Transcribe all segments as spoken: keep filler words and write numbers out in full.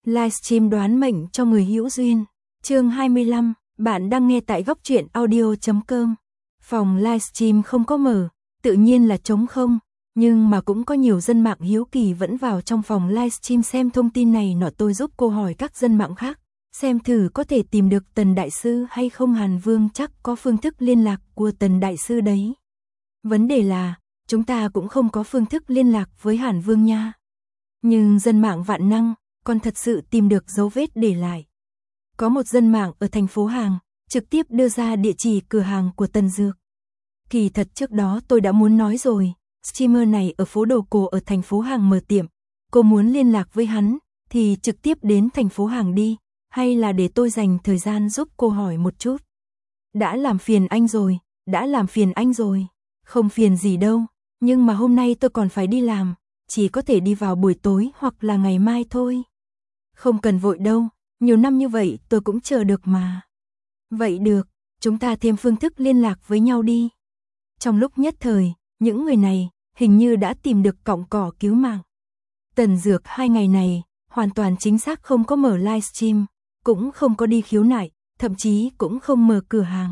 Livestream đoán mệnh cho người hữu duyên. Chương hai mươi lăm, bạn đang nghe tại góc truyện audio chấm com. Phòng livestream không có mở, tự nhiên là trống không, nhưng mà cũng có nhiều dân mạng hiếu kỳ vẫn vào trong phòng livestream xem thông tin này nọ. Tôi giúp cô hỏi các dân mạng khác, xem thử có thể tìm được Tần Đại Sư hay không. Hàn Vương chắc có phương thức liên lạc của Tần Đại Sư đấy. Vấn đề là, chúng ta cũng không có phương thức liên lạc với Hàn Vương nha. Nhưng dân mạng vạn năng, còn thật sự tìm được dấu vết để lại. Có một dân mạng ở thành phố Hàng, trực tiếp đưa ra địa chỉ cửa hàng của Tần Dược. Kỳ thật trước đó tôi đã muốn nói rồi, streamer này ở phố Đồ Cổ ở thành phố Hàng mở tiệm. Cô muốn liên lạc với hắn, thì trực tiếp đến thành phố Hàng đi, hay là để tôi dành thời gian giúp cô hỏi một chút. Đã làm phiền anh rồi, đã làm phiền anh rồi. Không phiền gì đâu, nhưng mà hôm nay tôi còn phải đi làm, chỉ có thể đi vào buổi tối hoặc là ngày mai thôi. Không cần vội đâu, nhiều năm như vậy tôi cũng chờ được mà. Vậy được, chúng ta thêm phương thức liên lạc với nhau đi. Trong lúc nhất thời, những người này hình như đã tìm được cọng cỏ cứu mạng. Tần Dược hai ngày này hoàn toàn chính xác không có mở livestream, cũng không có đi khiếu nại, thậm chí cũng không mở cửa hàng.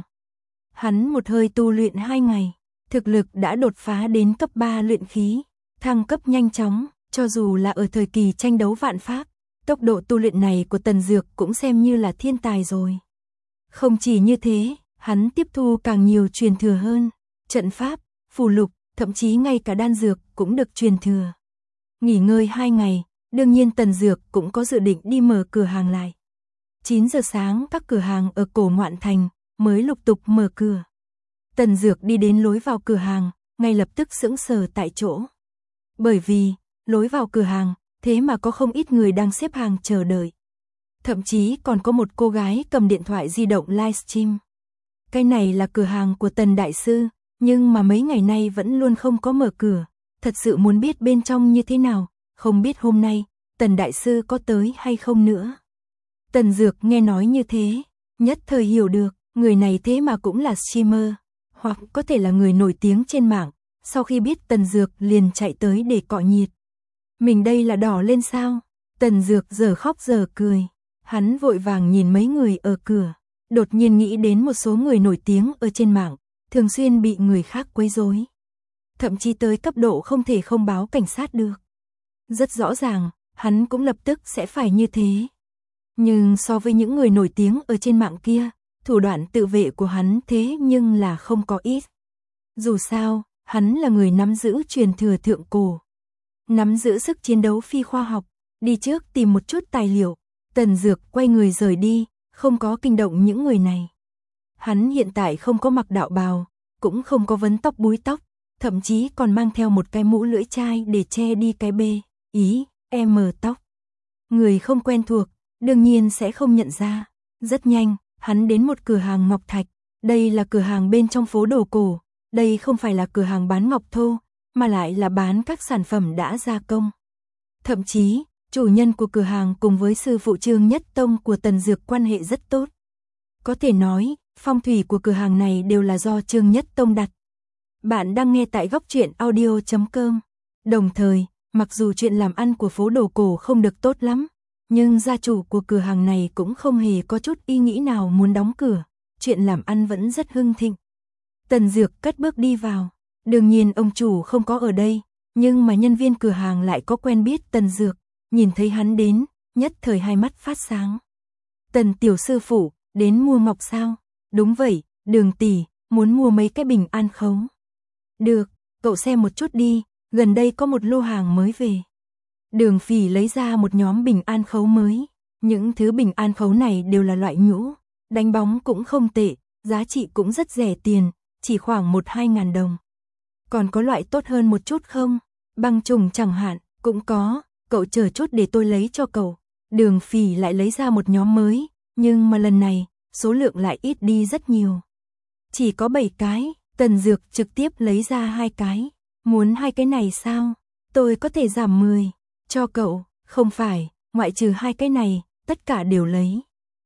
Hắn một hơi tu luyện hai ngày, thực lực đã đột phá đến cấp ba luyện khí, thăng cấp nhanh chóng, cho dù là ở thời kỳ tranh đấu vạn pháp, tốc độ tu luyện này của Tần Dược cũng xem như là thiên tài rồi. Không chỉ như thế, hắn tiếp thu càng nhiều truyền thừa hơn, trận pháp, phù lục, thậm chí ngay cả đan dược cũng được truyền thừa. Nghỉ ngơi hai ngày, đương nhiên Tần Dược cũng có dự định đi mở cửa hàng lại. chín giờ sáng các cửa hàng ở Cổ Ngoạn Thành mới lục tục mở cửa. Tần Dược đi đến lối vào cửa hàng, ngay lập tức sững sờ tại chỗ. Bởi vì, lối vào cửa hàng, thế mà có không ít người đang xếp hàng chờ đợi. Thậm chí còn có một cô gái cầm điện thoại di động livestream. Cái này là cửa hàng của Tần Đại Sư, nhưng mà mấy ngày nay vẫn luôn không có mở cửa. Thật sự muốn biết bên trong như thế nào, không biết hôm nay, Tần Đại Sư có tới hay không nữa. Tần Dược nghe nói như thế, nhất thời hiểu được, người này thế mà cũng là streamer, hoặc có thể là người nổi tiếng trên mạng. Sau khi biết Tần Dược liền chạy tới để cọ nhiệt. Mình đây là đỏ lên sao? Tần Dược giờ khóc giờ cười. Hắn vội vàng nhìn mấy người ở cửa, đột nhiên nghĩ đến một số người nổi tiếng ở trên mạng, thường xuyên bị người khác quấy rối. Thậm chí tới cấp độ không thể không báo cảnh sát được. Rất rõ ràng, hắn cũng lập tức sẽ phải như thế. Nhưng so với những người nổi tiếng ở trên mạng kia, thủ đoạn tự vệ của hắn thế nhưng là không có ít. Dù sao, hắn là người nắm giữ truyền thừa thượng cổ, nắm giữ sức chiến đấu phi khoa học, đi trước tìm một chút tài liệu. Tần Dược quay người rời đi, không có kinh động những người này. Hắn hiện tại không có mặc đạo bào, cũng không có vấn tóc búi tóc, thậm chí còn mang theo một cái mũ lưỡi chai để che đi cái bê, ý, em tóc. Người không quen thuộc, đương nhiên sẽ không nhận ra. Rất nhanh, hắn đến một cửa hàng ngọc thạch, đây là cửa hàng bên trong phố Đồ Cổ. Đây không phải là cửa hàng bán ngọc thô, mà lại là bán các sản phẩm đã gia công. Thậm chí, chủ nhân của cửa hàng cùng với sư phụ Trương Nhất Tông của Tần Dược quan hệ rất tốt. Có thể nói, phong thủy của cửa hàng này đều là do Trương Nhất Tông đặt. Bạn đang nghe tại góc truyện audio chấm com. Đồng thời, mặc dù chuyện làm ăn của phố Đồ Cổ không được tốt lắm, nhưng gia chủ của cửa hàng này cũng không hề có chút ý nghĩ nào muốn đóng cửa. Chuyện làm ăn vẫn rất hưng thịnh. Tần Dược cất bước đi vào. Đương nhiên ông chủ không có ở đây, nhưng mà nhân viên cửa hàng lại có quen biết Tần Dược. Nhìn thấy hắn đến, nhất thời hai mắt phát sáng. Tần tiểu sư phụ, đến mua ngọc sao? Đúng vậy, Đường tỷ, muốn mua mấy cái bình an khấu. Được, cậu xem một chút đi, gần đây có một lô hàng mới về. Đường Phỉ lấy ra một nhóm bình an khấu mới. Những thứ bình an khấu này đều là loại nhũ, đánh bóng cũng không tệ, giá trị cũng rất rẻ tiền, chỉ khoảng một hai ngàn đồng. Còn có loại tốt hơn một chút không? Băng trùng chẳng hạn, cũng có, cậu chờ chút để tôi lấy cho cậu. Đường Phỉ lại lấy ra một nhóm mới, nhưng mà lần này, số lượng lại ít đi rất nhiều. Chỉ có bảy cái, Tần Dược trực tiếp lấy ra hai cái. Muốn hai cái này sao? Tôi có thể giảm mười, cho cậu, không phải, ngoại trừ hai cái này, tất cả đều lấy.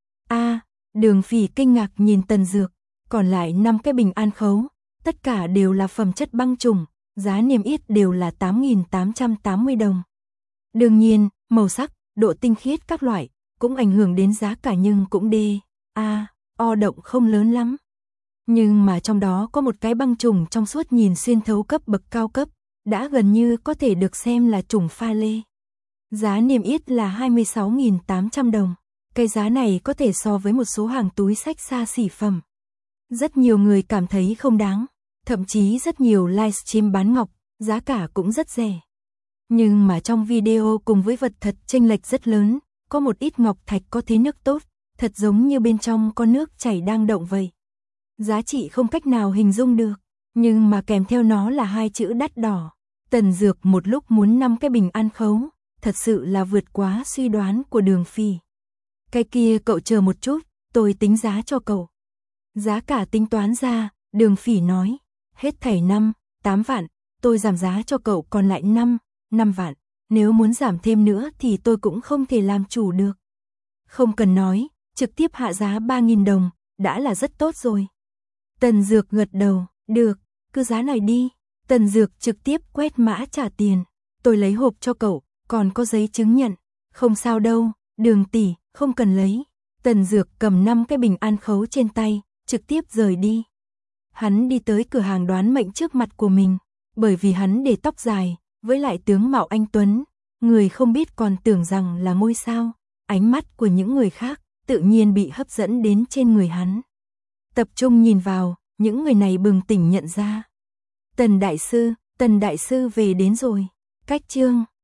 A, Đường Phỉ kinh ngạc nhìn Tần Dược, còn lại năm cái bình an khấu, tất cả đều là phẩm chất băng trùng, giá niêm yết đều là tám nghìn tám trăm tám mươi đồng. Đương nhiên, màu sắc, độ tinh khiết các loại, cũng ảnh hưởng đến giá cả nhưng cũng đê, a, o động không lớn lắm. Nhưng mà trong đó có một cái băng trùng trong suốt nhìn xuyên thấu cấp bậc cao cấp, đã gần như có thể được xem là trùng pha lê. Giá niêm yết là hai mươi sáu nghìn tám trăm đồng. Cái giá này có thể so với một số hàng túi xách xa xỉ phẩm. Rất nhiều người cảm thấy không đáng, thậm chí rất nhiều livestream bán ngọc, giá cả cũng rất rẻ. Nhưng mà trong video cùng với vật thật chênh lệch rất lớn, có một ít ngọc thạch có thế nước tốt, thật giống như bên trong có nước chảy đang động vậy. Giá trị không cách nào hình dung được, nhưng mà kèm theo nó là hai chữ đắt đỏ. Tần Dược một lúc muốn năm cái bình an khấu, thật sự là vượt quá suy đoán của Đường Phỉ. Cái kia cậu chờ một chút, tôi tính giá cho cậu. Giá cả tính toán ra, Đường Phỉ nói, hết thảy năm, tám vạn, tôi giảm giá cho cậu còn lại năm, năm vạn, nếu muốn giảm thêm nữa thì tôi cũng không thể làm chủ được. Không cần nói, trực tiếp hạ giá ba nghìn đồng, đã là rất tốt rồi. Tần Dược gật đầu, được, cứ giá này đi. Tần Dược trực tiếp quét mã trả tiền, tôi lấy hộp cho cậu, còn có giấy chứng nhận. Không sao đâu, Đường tỷ, không cần lấy. Tần Dược cầm năm cái bình an khấu trên tay, trực tiếp rời đi. Hắn đi tới cửa hàng đoán mệnh trước mặt của mình, bởi vì hắn để tóc dài, với lại tướng mạo anh tuấn, người không biết còn tưởng rằng là ngôi sao. Ánh mắt của những người khác tự nhiên bị hấp dẫn đến trên người hắn. Tập trung nhìn vào, những người này bừng tỉnh nhận ra. Tần đại sư, Tần đại sư về đến rồi. Cách chương